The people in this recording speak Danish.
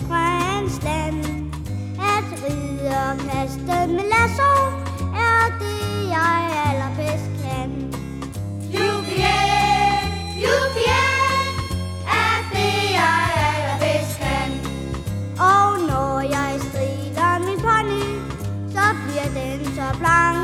fiskefrens land. At ride og kaste med lasso er det, jeg allerbedst kan. Jubilæ, jubilæ, er det, jeg allerbedst kan. Og når jeg strider min pony, så bliver den så blank